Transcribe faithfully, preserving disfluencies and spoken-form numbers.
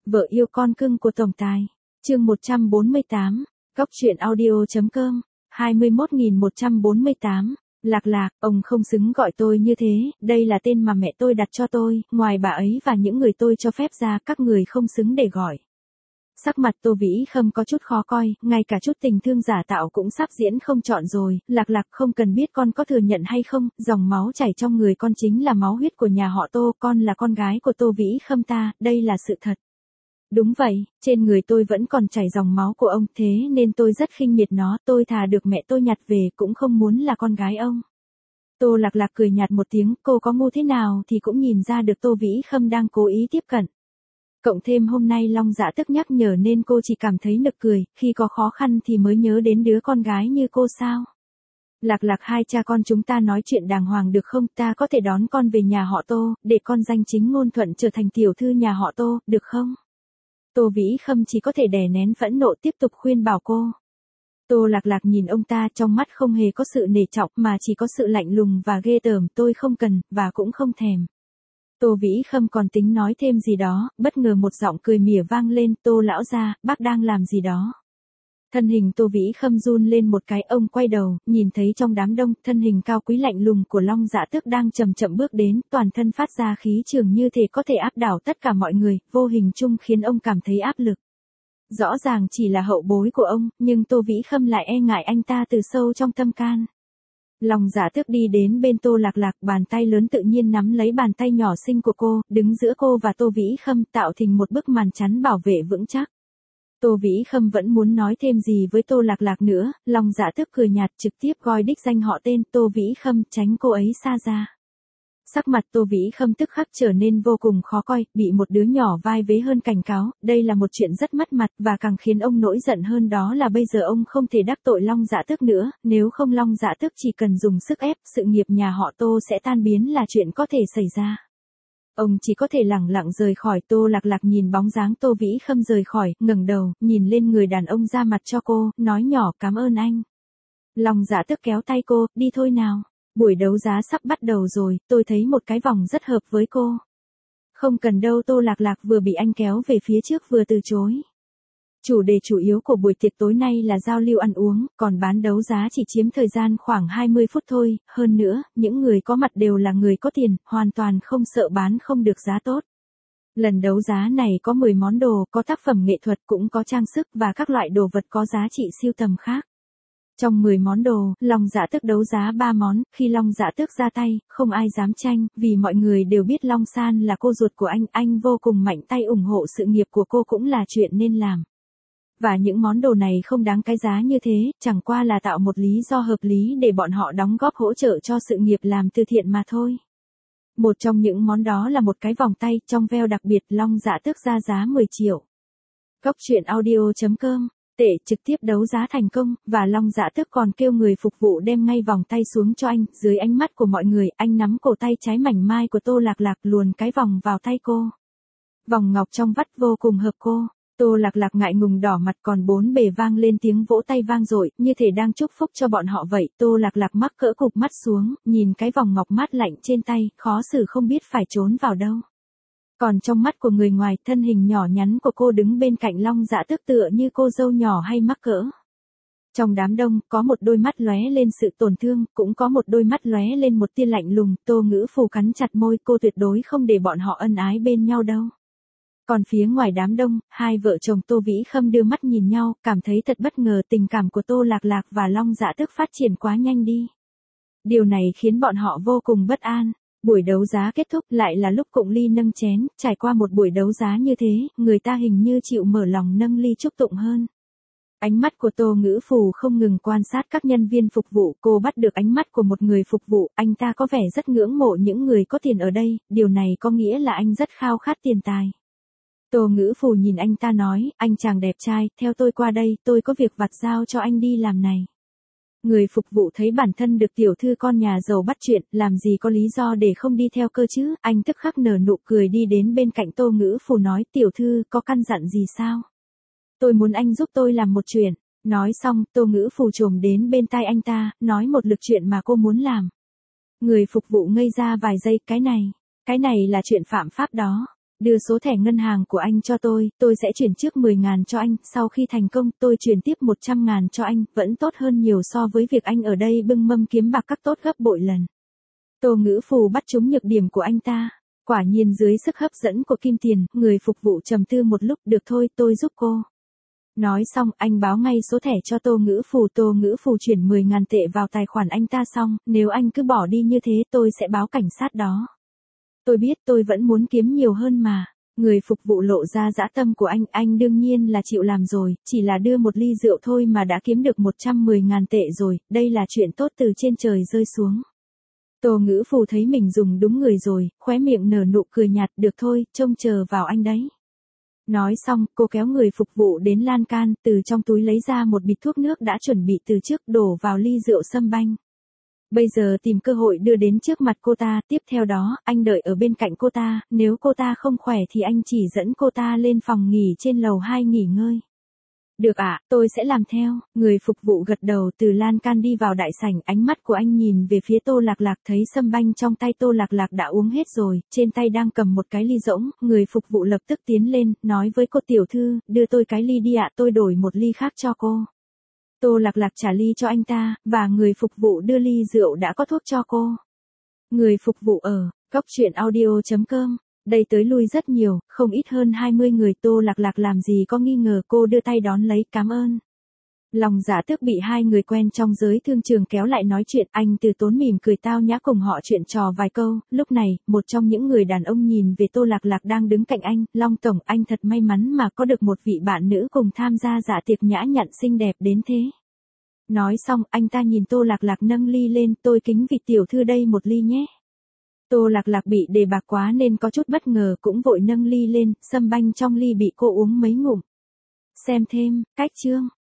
Vợ yêu con cưng của tổng tài. Chương một trăm bốn mươi tám. Góc truyện audio.com. hai mươi mốt nghìn một trăm bốn mươi tám. Lạc Lạc, ông không xứng gọi tôi như thế, đây là tên mà mẹ tôi đặt cho tôi, ngoài bà ấy và những người tôi cho phép ra, các người không xứng để gọi. Sắc mặt Tô Vĩ Khâm có chút khó coi, ngay cả chút tình thương giả tạo cũng sắp diễn không chọn rồi. Lạc Lạc, không cần biết con có thừa nhận hay không, dòng máu chảy trong người con chính là máu huyết của nhà họ Tô, con là con gái của Tô Vĩ Khâm ta, đây là sự thật. Đúng vậy, trên người tôi vẫn còn chảy dòng máu của ông, thế nên tôi rất khinh miệt nó, tôi thà được mẹ tôi nhặt về cũng không muốn là con gái ông. Tô Lạc Lạc cười nhạt một tiếng, cô có ngu thế nào thì cũng nhìn ra được Tô Vĩ Khâm đang cố ý tiếp cận. Cộng thêm hôm nay Long Dạ Tức nhắc nhở nên cô chỉ cảm thấy nực cười, khi có khó khăn thì mới nhớ đến đứa con gái như cô sao. Lạc Lạc, hai cha con chúng ta nói chuyện đàng hoàng được không, ta có thể đón con về nhà họ Tô, để con danh chính ngôn thuận trở thành tiểu thư nhà họ Tô, được không? Tô Vĩ Khâm chỉ có thể đè nén phẫn nộ tiếp tục khuyên bảo cô. Tô Lạc Lạc nhìn ông ta, trong mắt không hề có sự nể trọng mà chỉ có sự lạnh lùng và ghê tởm, tôi không cần, và cũng không thèm. Tô Vĩ Khâm còn tính nói thêm gì đó, bất ngờ một giọng cười mỉa vang lên, Tô lão gia, bác đang làm gì đó. Thân hình Tô Vĩ Khâm run lên một cái, ông quay đầu, nhìn thấy trong đám đông, thân hình cao quý lạnh lùng của Long Dạ Tước đang chậm chậm bước đến, toàn thân phát ra khí trường như thể có thể áp đảo tất cả mọi người, vô hình chung khiến ông cảm thấy áp lực. Rõ ràng chỉ là hậu bối của ông, nhưng Tô Vĩ Khâm lại e ngại anh ta từ sâu trong tâm can. Long Dạ Tước đi đến bên Tô Lạc Lạc, bàn tay lớn tự nhiên nắm lấy bàn tay nhỏ xinh của cô, đứng giữa cô và Tô Vĩ Khâm, tạo thành một bức màn chắn bảo vệ vững chắc. Tô Vĩ Khâm vẫn muốn nói thêm gì với Tô Lạc Lạc nữa, Long Dạ Tước cười nhạt trực tiếp gọi đích danh họ tên Tô Vĩ Khâm, tránh cô ấy xa ra. Sắc mặt Tô Vĩ Khâm tức khắc trở nên vô cùng khó coi, bị một đứa nhỏ vai vế hơn cảnh cáo, đây là một chuyện rất mất mặt, và càng khiến ông nổi giận hơn đó là bây giờ ông không thể đắc tội Long Dạ Tước nữa, nếu không Long Dạ Tước chỉ cần dùng sức ép, sự nghiệp nhà họ Tô sẽ tan biến là chuyện có thể xảy ra. Ông chỉ có thể lẳng lặng rời khỏi. Tô Lạc Lạc nhìn bóng dáng Tô Vĩ Khâm rời khỏi, ngẩng đầu, nhìn lên người đàn ông ra mặt cho cô, nói nhỏ cảm ơn anh. Long Dạ Tước kéo tay cô, đi thôi nào. Buổi đấu giá sắp bắt đầu rồi, tôi thấy một cái vòng rất hợp với cô. Không cần đâu, Tô Lạc Lạc vừa bị anh kéo về phía trước vừa từ chối. Chủ đề chủ yếu của buổi tiệc tối nay là giao lưu ăn uống, còn bán đấu giá chỉ chiếm thời gian khoảng hai mươi phút thôi, hơn nữa, những người có mặt đều là người có tiền, hoàn toàn không sợ bán không được giá tốt. Lần đấu giá này có mười món đồ, có tác phẩm nghệ thuật, cũng có trang sức và các loại đồ vật có giá trị sưu tầm khác. Trong mười món đồ, Long Dạ Tước đấu giá ba món, khi Long Dạ Tước ra tay, không ai dám tranh, vì mọi người đều biết Long San là cô ruột của anh, anh vô cùng mạnh tay ủng hộ sự nghiệp của cô cũng là chuyện nên làm. Và những món đồ này không đáng cái giá như thế, chẳng qua là tạo một lý do hợp lý để bọn họ đóng góp hỗ trợ cho sự nghiệp làm từ thiện mà thôi. Một trong những món đó là một cái vòng tay, trong veo đặc biệt, Long Dạ Tước ra giá mười triệu. Góc truyện audio.com. Tệ trực tiếp đấu giá thành công, và Long Dạ Tước còn kêu người phục vụ đem ngay vòng tay xuống cho anh, dưới ánh mắt của mọi người, anh nắm cổ tay trái mảnh mai của Tô Lạc Lạc luồn cái vòng vào tay cô. Vòng ngọc trong vắt vô cùng hợp cô. Tô Lạc Lạc ngại ngùng đỏ mặt, còn bốn bề vang lên tiếng vỗ tay vang dội, như thể đang chúc phúc cho bọn họ vậy. Tô Lạc Lạc mắc cỡ cụp mắt xuống, nhìn cái vòng ngọc mát lạnh trên tay, khó xử không biết phải trốn vào đâu. Còn trong mắt của người ngoài, thân hình nhỏ nhắn của cô đứng bên cạnh Long Dạ Tước tựa như cô dâu nhỏ hay mắc cỡ. Trong đám đông, có một đôi mắt lóe lên sự tổn thương, cũng có một đôi mắt lóe lên một tia lạnh lùng. Tô Ngữ Phù cắn chặt môi, cô tuyệt đối không để bọn họ ân ái bên nhau đâu. Còn phía ngoài đám đông, hai vợ chồng Tô Vĩ Khâm đưa mắt nhìn nhau, cảm thấy thật bất ngờ, tình cảm của Tô Lạc Lạc và Long Dạ Tước phát triển quá nhanh đi. Điều này khiến bọn họ vô cùng bất an. Buổi đấu giá kết thúc, lại là lúc cụng ly nâng chén, trải qua một buổi đấu giá như thế, người ta hình như chịu mở lòng nâng ly chúc tụng hơn. Ánh mắt của Tô Ngữ Phù không ngừng quan sát các nhân viên phục vụ, cô bắt được ánh mắt của một người phục vụ, anh ta có vẻ rất ngưỡng mộ những người có tiền ở đây, điều này có nghĩa là anh rất khao khát tiền tài. Tô Ngữ Phù nhìn anh ta nói, anh chàng đẹp trai, theo tôi qua đây, tôi có việc vặt giao cho anh đi làm này. Người phục vụ thấy bản thân được tiểu thư con nhà giàu bắt chuyện, làm gì có lý do để không đi theo cơ chứ, anh tức khắc nở nụ cười đi đến bên cạnh Tô Ngữ Phù nói, tiểu thư, có căn dặn gì sao? Tôi muốn anh giúp tôi làm một chuyện. Nói xong, Tô Ngữ Phù chồm đến bên tai anh ta, nói một lượt chuyện mà cô muốn làm. Người phục vụ ngây ra vài giây, cái này, cái này là chuyện phạm pháp đó. Đưa số thẻ ngân hàng của anh cho tôi, tôi sẽ chuyển trước mười ngàn cho anh, sau khi thành công tôi chuyển tiếp một trăm ngàn cho anh, vẫn tốt hơn nhiều so với việc anh ở đây bưng mâm kiếm bạc các tốt gấp bội lần. Tô Ngữ Phù bắt trúng nhược điểm của anh ta. Quả nhiên dưới sức hấp dẫn của kim tiền, người phục vụ trầm tư một lúc, được thôi, tôi giúp cô. Nói xong, anh báo ngay số thẻ cho Tô Ngữ Phù, Tô Ngữ Phù chuyển mười ngàn tệ vào tài khoản anh ta xong, nếu anh cứ bỏ đi như thế tôi sẽ báo cảnh sát đó. Tôi biết tôi vẫn muốn kiếm nhiều hơn mà. Người phục vụ lộ ra dã tâm của anh, anh đương nhiên là chịu làm rồi, chỉ là đưa một ly rượu thôi mà đã kiếm được một trăm mười ngàn tệ rồi, đây là chuyện tốt từ trên trời rơi xuống. Tô Ngữ Phù thấy mình dùng đúng người rồi, khóe miệng nở nụ cười nhạt, được thôi, trông chờ vào anh đấy. Nói xong, cô kéo người phục vụ đến lan can, từ trong túi lấy ra một bịch thuốc nước đã chuẩn bị từ trước, đổ vào ly rượu sâm banh. Bây giờ tìm cơ hội đưa đến trước mặt cô ta, tiếp theo đó, anh đợi ở bên cạnh cô ta, nếu cô ta không khỏe thì anh chỉ dẫn cô ta lên phòng nghỉ trên lầu hai nghỉ ngơi. Được ạ, tôi sẽ làm theo. Người phục vụ gật đầu, từ lan can đi vào đại sảnh, ánh mắt của anh nhìn về phía Tô Lạc Lạc, thấy sâm banh trong tay Tô Lạc Lạc đã uống hết rồi, trên tay đang cầm một cái ly rỗng, người phục vụ lập tức tiến lên, nói với cô, tiểu thư, đưa tôi cái ly đi ạ, tôi đổi một ly khác cho cô. Tô Lạc Lạc trả ly cho anh ta, và người phục vụ đưa ly rượu đã có thuốc cho cô. Người phục vụ ở góc truyện audio chấm com. Đây tới lui rất nhiều, không ít hơn hai mươi người. Tô Lạc Lạc làm gì có nghi ngờ, cô đưa tay đón lấy, cảm ơn. Lòng dạ tức bị hai người quen trong giới thương trường kéo lại nói chuyện, anh từ tốn mỉm cười tao nhã cùng họ chuyện trò vài câu. Lúc này, một trong những người đàn ông nhìn về Tô Lạc Lạc đang đứng cạnh anh, Long tổng, anh thật may mắn mà có được một vị bạn nữ cùng tham gia dạ tiệc nhã nhặn xinh đẹp đến thế. Nói xong, anh ta nhìn Tô Lạc Lạc nâng ly lên, tôi kính vị tiểu thư đây một ly nhé. Tô Lạc Lạc bị đề bạc quá nên có chút bất ngờ, cũng vội nâng ly lên, sâm banh trong ly bị cô uống mấy ngụm. Xem thêm, cách chương.